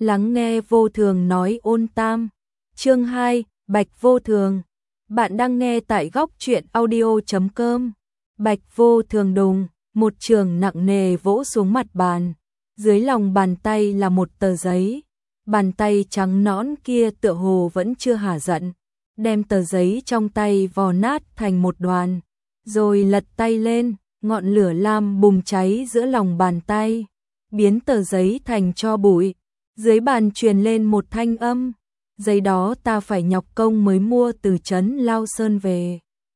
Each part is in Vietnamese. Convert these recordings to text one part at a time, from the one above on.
Lắng nghe Vô Thường nói ôn tam. Chương 2, Bạch Vô Thường. Bạn đang nghe tại góc truyện audio.com. Bạch Vô Thường đùng, một trường nặng nề vỗ xuống mặt bàn. Dưới lòng bàn tay là một tờ giấy. Bàn tay trắng nõn kia tựa hồ vẫn chưa hả giận. Đem tờ giấy trong tay vò nát thành một đoàn. Rồi lật tay lên, ngọn lửa lam bùng cháy giữa lòng bàn tay. Biến tờ giấy thành tro bụi. Dưới bàn truyền lên một thanh âm. Giấy đó ta phải nhọc công mới mua từ trấn Lao Sơn về.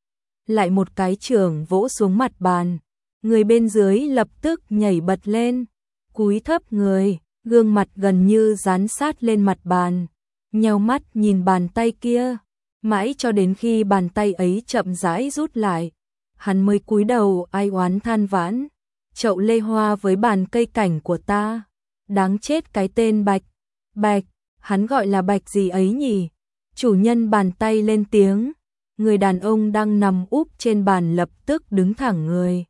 Lại một cái chưởng vỗ xuống mặt bàn. Người bên dưới lập tức nhảy bật lên. Cúi thấp người, gương mặt gần như dán sát lên mặt bàn. Nheo mắt nhìn bàn tay kia. Mãi cho đến khi bàn tay ấy chậm rãi rút lại. Hắn mới cúi đầu ai oán than vãn. Chậu lê hoa với bàn cây cảnh của ta. Đáng chết cái tên Bạch. Bạch, hắn gọi là Bạch gì ấy nhỉ? Chủ nhân bàn tay lên tiếng. Người đàn ông đang nằm úp trên bàn lập tức đứng thẳng người.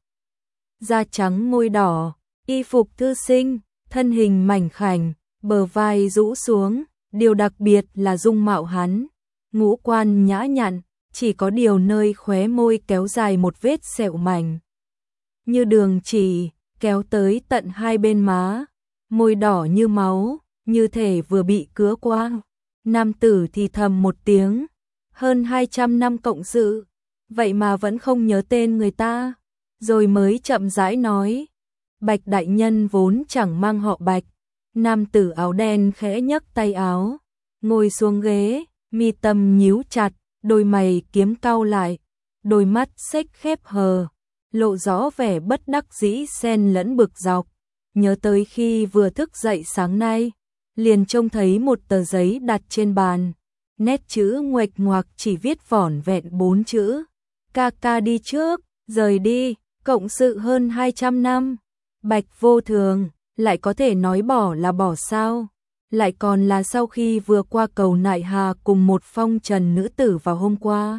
Da trắng môi đỏ, y phục thư sinh, thân hình mảnh khảnh, bờ vai rũ xuống. Điều đặc biệt là dung mạo hắn. Ngũ quan nhã nhặn, chỉ có điều nơi khóe môi kéo dài một vết sẹo mảnh. Như đường chỉ, kéo tới tận hai bên má. Môi đỏ như máu, như thể vừa bị cứa qua. Nam tử thì thầm một tiếng. Hơn 200 năm cộng sự, vậy mà vẫn không nhớ tên người ta. Rồi mới chậm rãi nói. Bạch đại nhân vốn chẳng mang họ Bạch. Nam tử áo đen khẽ nhấc tay áo. Ngồi xuống ghế, mi tâm nhíu chặt, đôi mày kiếm cau lại. Đôi mắt xếch khép hờ, lộ rõ vẻ bất đắc dĩ xen lẫn bực dọc. Nhớ tới khi vừa thức dậy sáng nay, liền trông thấy một tờ giấy đặt trên bàn. Nét chữ nguệch ngoạc chỉ viết vỏn vẹn 4 chữ. Ca ca đi trước, rời đi, cộng sự hơn 200 năm. Bạch Vô Thường, lại có thể nói bỏ là bỏ sao? Lại còn là sau khi vừa qua cầu Nại Hà cùng một phong trần nữ tử vào hôm qua.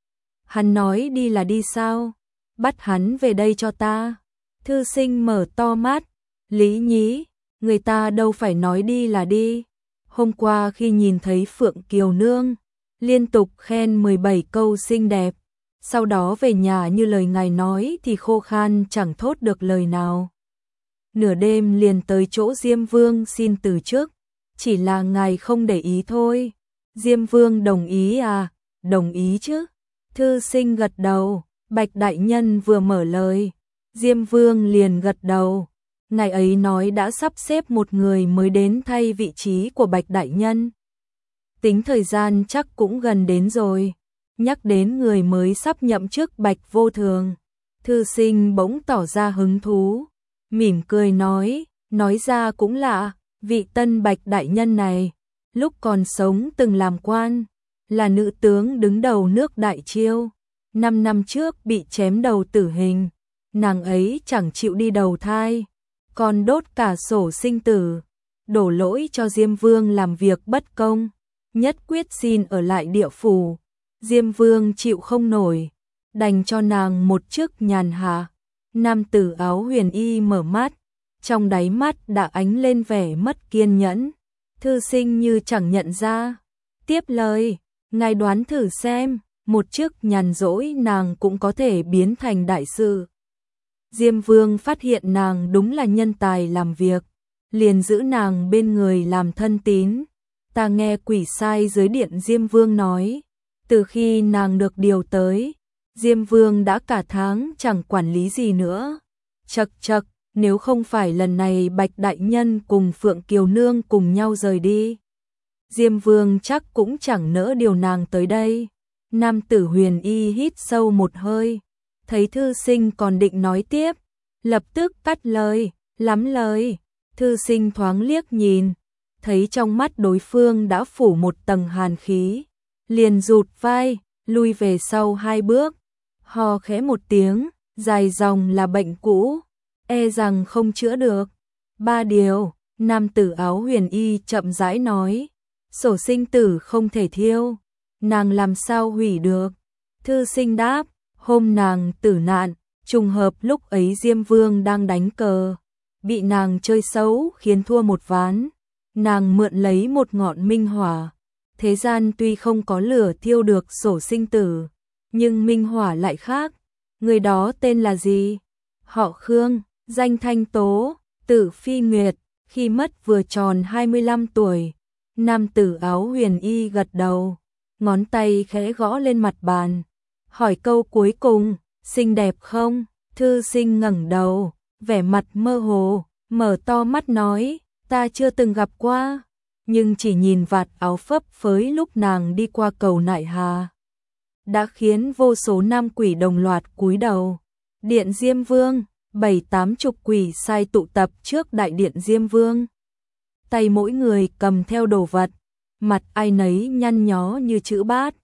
Hắn nói đi là đi sao? Bắt hắn về đây cho ta. Thư sinh mở to mắt. Lý nhí, người ta đâu phải nói đi là đi. Hôm qua khi nhìn thấy Phượng Kiều Nương, liên tục khen 17 câu xinh đẹp. Sau đó về nhà như lời ngài nói thì khô khan chẳng thốt được lời nào. Nửa đêm liền tới chỗ Diêm Vương xin từ chức. Chỉ là ngài không để ý thôi. Diêm Vương đồng ý à? Đồng ý chứ. Thư sinh gật đầu. Bạch đại nhân vừa mở lời, Diêm Vương liền gật đầu. Ngài ấy nói đã sắp xếp một người mới đến thay vị trí của Bạch đại nhân. Tính thời gian chắc cũng gần đến rồi. Nhắc đến người mới sắp nhậm chức Bạch Vô Thường, thư sinh bỗng tỏ ra hứng thú, mỉm cười nói ra cũng lạ, vị tân Bạch đại nhân này, lúc còn sống từng làm quan, là nữ tướng đứng đầu nước Đại Chiêu. 5 năm trước bị chém đầu tử hình, nàng ấy chẳng chịu đi đầu thai, còn đốt cả sổ sinh tử, đổ lỗi cho Diêm Vương làm việc bất công, nhất quyết xin ở lại địa phủ. Diêm Vương chịu không nổi, đành cho nàng một chức nhàn hạ. Nam tử áo huyền y mở mắt, trong đáy mắt đã ánh lên vẻ mất kiên nhẫn. Thư sinh như chẳng nhận ra, tiếp lời, ngài đoán thử xem, một chức nhàn rỗi nàng cũng có thể biến thành đại sự. Diêm Vương phát hiện nàng đúng là nhân tài làm việc, liền giữ nàng bên người làm thân tín. Ta nghe quỷ sai dưới điện Diêm Vương nói, từ khi nàng được điều tới, Diêm Vương đã cả tháng chẳng quản lý gì nữa. Chậc chậc, nếu không phải lần này Bạch đại nhân cùng Phượng Kiều Nương cùng nhau rời đi, Diêm Vương chắc cũng chẳng nỡ điều nàng tới đây. Nam tử huyền y hít sâu một hơi, thấy thư sinh còn định nói tiếp, lập tức cắt lời, lắm lời. Thư sinh thoáng liếc nhìn, thấy trong mắt đối phương đã phủ một tầng hàn khí, liền rụt vai, lui về sau 2 bước, ho khẽ một tiếng, dài dòng là bệnh cũ, e rằng không chữa được. 3 điều, nam tử áo huyền y chậm rãi nói, sổ sinh tử không thể thiêu, nàng làm sao hủy được? Thư sinh đáp, hôm nàng tử nạn, trùng hợp lúc ấy Diêm Vương đang đánh cờ, bị nàng chơi xấu khiến thua một ván, nàng mượn lấy một ngọn minh hỏa. Thế gian tuy không có lửa thiêu được sổ sinh tử, nhưng minh hỏa lại khác. Người đó tên là gì? Họ Khương, danh Thanh Tố, tử Phi Nguyệt, khi mất vừa tròn 25 tuổi. Nam tử áo huyền y gật đầu, ngón tay khẽ gõ lên mặt bàn. Hỏi câu cuối cùng, xinh đẹp không? Thư sinh ngẩng đầu, vẻ mặt mơ hồ, mở to mắt nói, ta chưa từng gặp qua, nhưng chỉ nhìn vạt áo phấp phới lúc nàng đi qua cầu Nại Hà đã khiến vô số nam quỷ đồng loạt cúi đầu. Điện Diêm Vương, 7-80 quỷ sai tụ tập trước đại điện Diêm Vương. Tay mỗi người cầm theo đồ vật, mặt ai nấy nhăn nhó như chữ bát.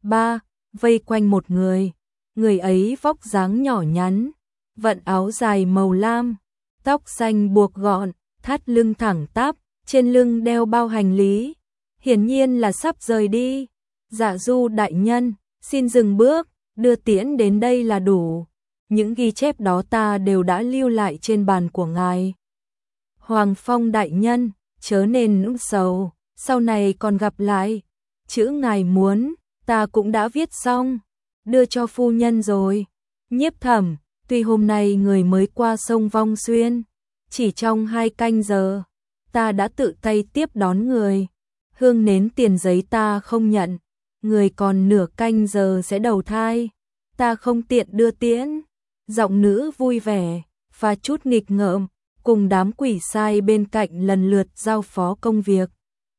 Vây quanh một người, người ấy vóc dáng nhỏ nhắn, vận áo dài màu lam, tóc xanh buộc gọn, thắt lưng thẳng tắp, trên lưng đeo bao hành lý, hiển nhiên là sắp rời đi. Dạ Du đại nhân, xin dừng bước, đưa tiễn đến đây là đủ. Những ghi chép đó ta đều đã lưu lại trên bàn của ngài. Hoàng Phong đại nhân, chớ nên nỗi sầu, sau này còn gặp lại. Chữ ngài muốn, ta cũng đã viết xong, đưa cho phu nhân rồi. Nhiếp Thẩm, tuy hôm nay người mới qua sông Vong Xuyên, chỉ trong 2 canh giờ, ta đã tự tay tiếp đón người. Hương nến tiền giấy ta không nhận, người còn nửa canh giờ sẽ đầu thai, ta không tiện đưa tiễn. Giọng nữ vui vẻ, pha chút nghịch ngợm, cùng đám quỷ sai bên cạnh lần lượt giao phó công việc.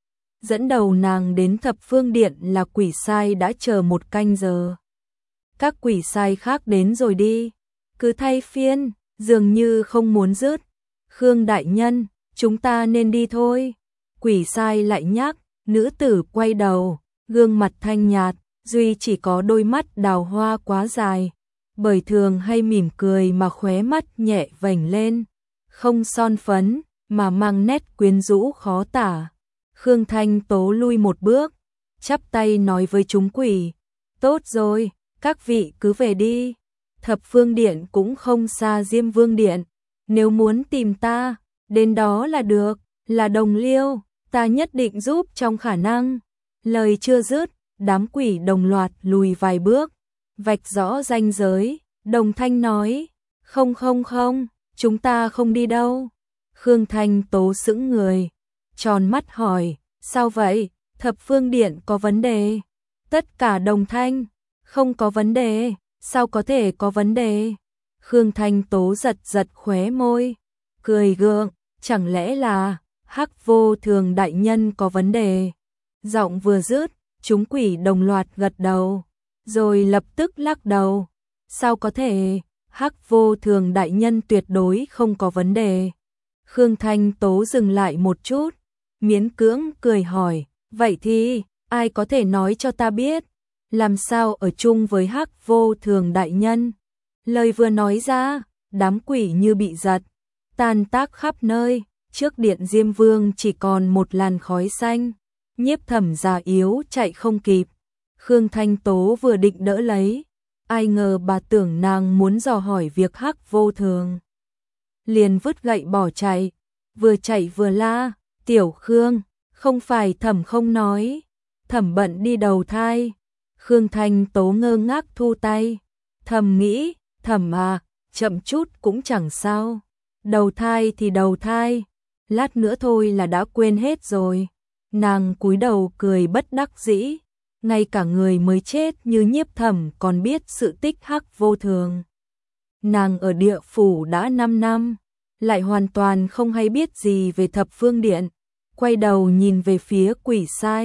Dẫn đầu nàng đến Thập Phương Điện là quỷ sai đã chờ 1 canh giờ. Các quỷ sai khác đến rồi đi, cứ thay phiên, dường như không muốn dứt. Khương đại nhân, chúng ta nên đi thôi. Quỷ sai lại nhắc, nữ tử quay đầu, gương mặt thanh nhạt, duy chỉ có đôi mắt đào hoa quá dài. Bởi thường hay mỉm cười mà khóe mắt nhẹ vểnh lên, không son phấn, mà mang nét quyến rũ khó tả. Khương Thanh Tố lui một bước, chắp tay nói với chúng quỷ, tốt rồi, các vị cứ về đi. Thập Phương Điện cũng không xa Diêm Vương Điện, nếu muốn tìm ta, đến đó là được, là đồng liêu, ta nhất định giúp trong khả năng. Lời chưa dứt, đám quỷ đồng loạt lùi vài bước, vạch rõ ranh giới. Đồng thanh nói, không, chúng ta không đi đâu. Khương Thanh Tố sững người, tròn mắt hỏi, sao vậy? Thập Phương Điện có vấn đề? Tất cả đồng thanh, không có vấn đề, sao có thể có vấn đề? Khương Thanh Tố giật khóe môi, cười gượng, chẳng lẽ là Hắc Vô Thường đại nhân có vấn đề? Giọng vừa dứt, chúng quỷ đồng loạt gật đầu, rồi lập tức lắc đầu. Sao có thể, Hắc Vô Thường đại nhân tuyệt đối không có vấn đề. Khương Thanh Tố dừng lại một chút, miễn cưỡng cười hỏi, vậy thì, ai có thể nói cho ta biết, làm sao ở chung với Hắc Vô Thường đại nhân? Lời vừa nói ra, đám quỷ như bị giật, tan tác khắp nơi, trước điện Diêm Vương chỉ còn một làn khói xanh. Nhiếp Thẩm già yếu chạy không kịp, Khương Thanh Tố vừa định đỡ lấy, ai ngờ bà tưởng nàng muốn dò hỏi việc Hắc Vô Thường, liền vứt gậy bỏ chạy, vừa chạy vừa la, tiểu Khương, không phải Thẩm không nói, Thẩm bận đi đầu thai. Khương Thanh Tố ngơ ngác thu tay, thầm nghĩ, Thẩm à, chậm chút cũng chẳng sao, đầu thai thì đầu thai, lát nữa thôi là đã quên hết rồi. Nàng cúi đầu cười bất đắc dĩ, ngay cả người mới chết như Nhiếp Thẩm còn biết sự tích Hắc Vô Thường. Nàng ở địa phủ đã 5 năm, lại hoàn toàn không hay biết gì về Thập Phương Điện, quay đầu nhìn về phía quỷ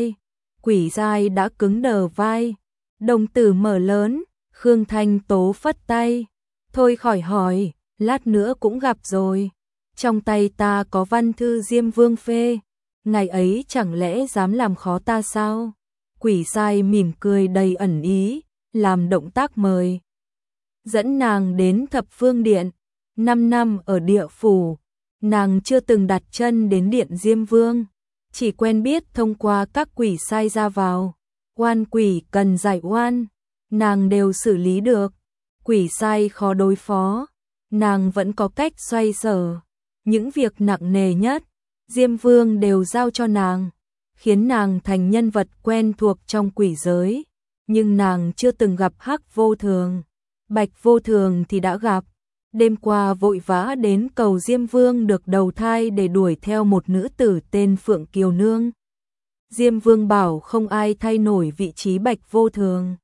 sai đã cứng đờ vai, đồng tử mở lớn. Khương Thanh Tố phất tay, thôi khỏi hỏi, lát nữa cũng gặp rồi, trong tay ta có văn thư Diêm Vương phê, ngày ấy chẳng lẽ dám làm khó ta sao? Quỷ sai mỉm cười đầy ẩn ý, làm động tác mời, dẫn nàng đến Thập Phương Điện. 5 năm ở địa phủ, nàng chưa từng đặt chân đến điện Diêm Vương, chỉ quen biết thông qua các quỷ sai ra vào. Oan quỷ cần giải oan, nàng đều xử lý được. Quỷ sai khó đối phó, nàng vẫn có cách xoay sở. Những việc nặng nề nhất, Diêm Vương đều giao cho nàng, khiến nàng thành nhân vật quen thuộc trong quỷ giới, nhưng nàng chưa từng gặp Hắc Vô Thường. Bạch Vô Thường thì đã gặp, đêm qua vội vã đến cầu Diêm Vương được đầu thai để đuổi theo một nữ tử tên Phượng Kiều Nương. Diêm Vương bảo không ai thay nổi vị trí Bạch Vô Thường.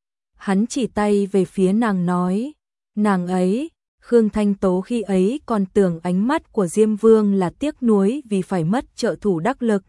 Hắn chỉ tay về phía nàng nói, nàng ấy. Khương Thanh Tố khi ấy còn tưởng ánh mắt của Diêm Vương là tiếc nuối vì phải mất trợ thủ đắc lực.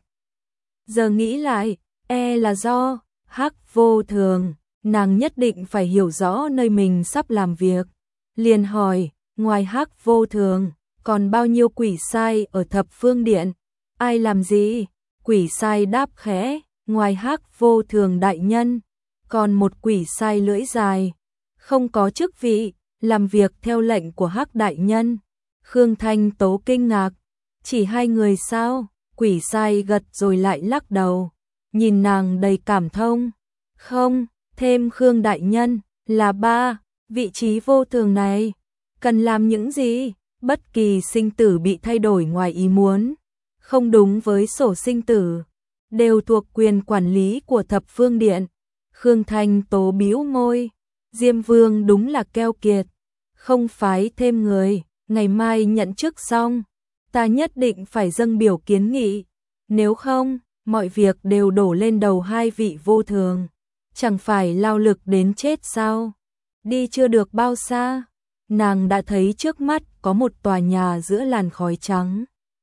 Giờ nghĩ lại, là do Hắc Vô Thường, nàng nhất định phải hiểu rõ nơi mình sắp làm việc. Liền hỏi, ngoài Hắc Vô Thường, còn bao nhiêu quỷ sai ở Thập Phương Điện? Ai làm gì? Quỷ sai đáp khẽ, ngoài Hắc Vô Thường đại nhân, còn một quỷ sai lưỡi dài, không có chức vị, làm việc theo lệnh của Hắc đại nhân. Khương Thanh Tố kinh ngạc, chỉ 2 người sao? Quỷ sai gật rồi lại lắc đầu, nhìn nàng đầy cảm thông. Không, thêm Khương đại nhân, là 3, vị trí vô thường này, cần làm những gì? Bất kỳ sinh tử bị thay đổi ngoài ý muốn, không đúng với sổ sinh tử, đều thuộc quyền quản lý của Thập Phương Điện. Khương Thanh Tố bĩu môi, Diêm Vương đúng là keo kiệt, không phái thêm người, ngày mai nhận chức xong, ta nhất định phải dâng biểu kiến nghị, nếu không, mọi việc đều đổ lên đầu 2 vị vô thường, chẳng phải lao lực đến chết sao? Đi chưa được bao xa, nàng đã thấy trước mắt có một tòa nhà giữa làn khói trắng.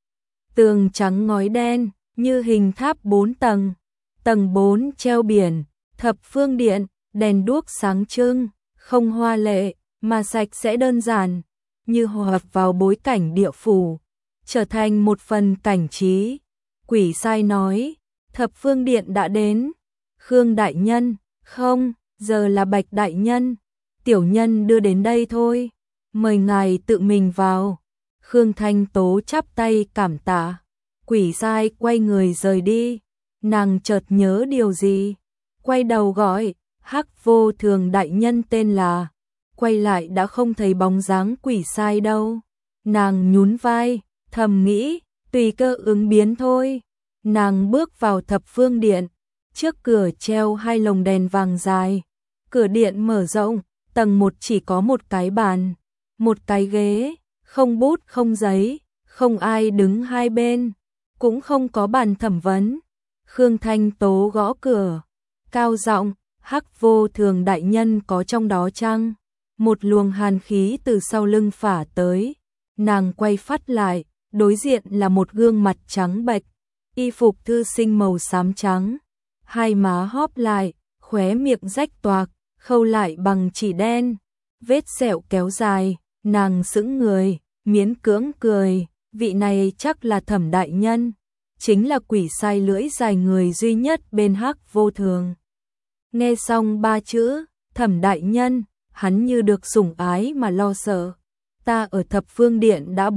Tường trắng ngói đen, như hình tháp 4 tầng, tầng 4 treo biển, Thập Phương Điện, đèn đuốc sáng trưng, không hoa lệ, mà sạch sẽ đơn giản, như hòa hợp vào bối cảnh địa phủ, trở thành một phần cảnh trí. Quỷ sai nói, Thập Phương Điện đã đến. Khương đại nhân, không, giờ là Bạch đại nhân, tiểu nhân đưa đến đây thôi, mời ngài tự mình vào. Khương Thanh Tố chắp tay cảm tạ, quỷ sai quay người rời đi, nàng chợt nhớ điều gì, quay đầu gọi, Hắc Vô Thường đại nhân tên là, quay lại đã không thấy bóng dáng quỷ sai đâu. Nàng nhún vai, thầm nghĩ, tùy cơ ứng biến thôi. Nàng bước vào Thập Phương Điện, trước cửa treo 2 lồng đèn vàng dài, cửa điện mở rộng, tầng 1 chỉ có một cái bàn, một cái ghế, không bút không giấy, không ai đứng hai bên, cũng không có bàn thẩm vấn. Khương Thanh Tố gõ cửa, cao giọng, Hắc Vô Thường đại nhân có trong đó chăng? Một luồng hàn khí từ sau lưng phả tới, nàng quay phát lại, đối diện là một gương mặt trắng bệch, y phục thư sinh màu xám trắng, 2 má hóp lại, khóe miệng rách toạc, khâu lại bằng chỉ đen, vết sẹo kéo dài, nàng sững người, miễn cưỡng cười, vị này chắc là Thẩm đại nhân, chính là quỷ sai lưỡi dài người duy nhất bên Hắc Vô Thường. Nghe xong 3 chữ, Thẩm đại nhân, hắn như được sủng ái mà lo sợ. Ta ở Thập Phương Điện đã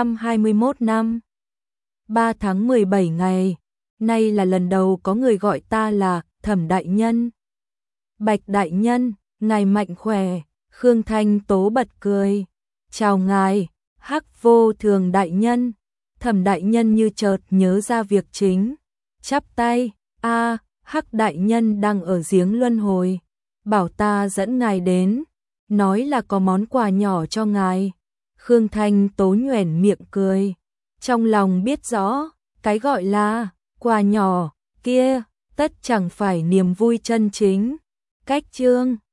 421 năm, 3 tháng 17 ngày, nay là lần đầu có người gọi ta là Thẩm đại nhân. Bạch đại nhân, ngài mạnh khỏe. Khương Thanh Tố bật cười, chào ngài. Hắc Vô Thường đại nhân. Thẩm đại nhân như chợt nhớ ra việc chính, chắp tay, Hắc đại nhân đang ở giếng luân hồi, bảo ta dẫn ngài đến, nói là có món quà nhỏ cho ngài. Khương Thanh Tố nhoẻn miệng cười, trong lòng biết rõ, cái gọi là quà nhỏ kia, tất chẳng phải niềm vui chân chính. Cách chương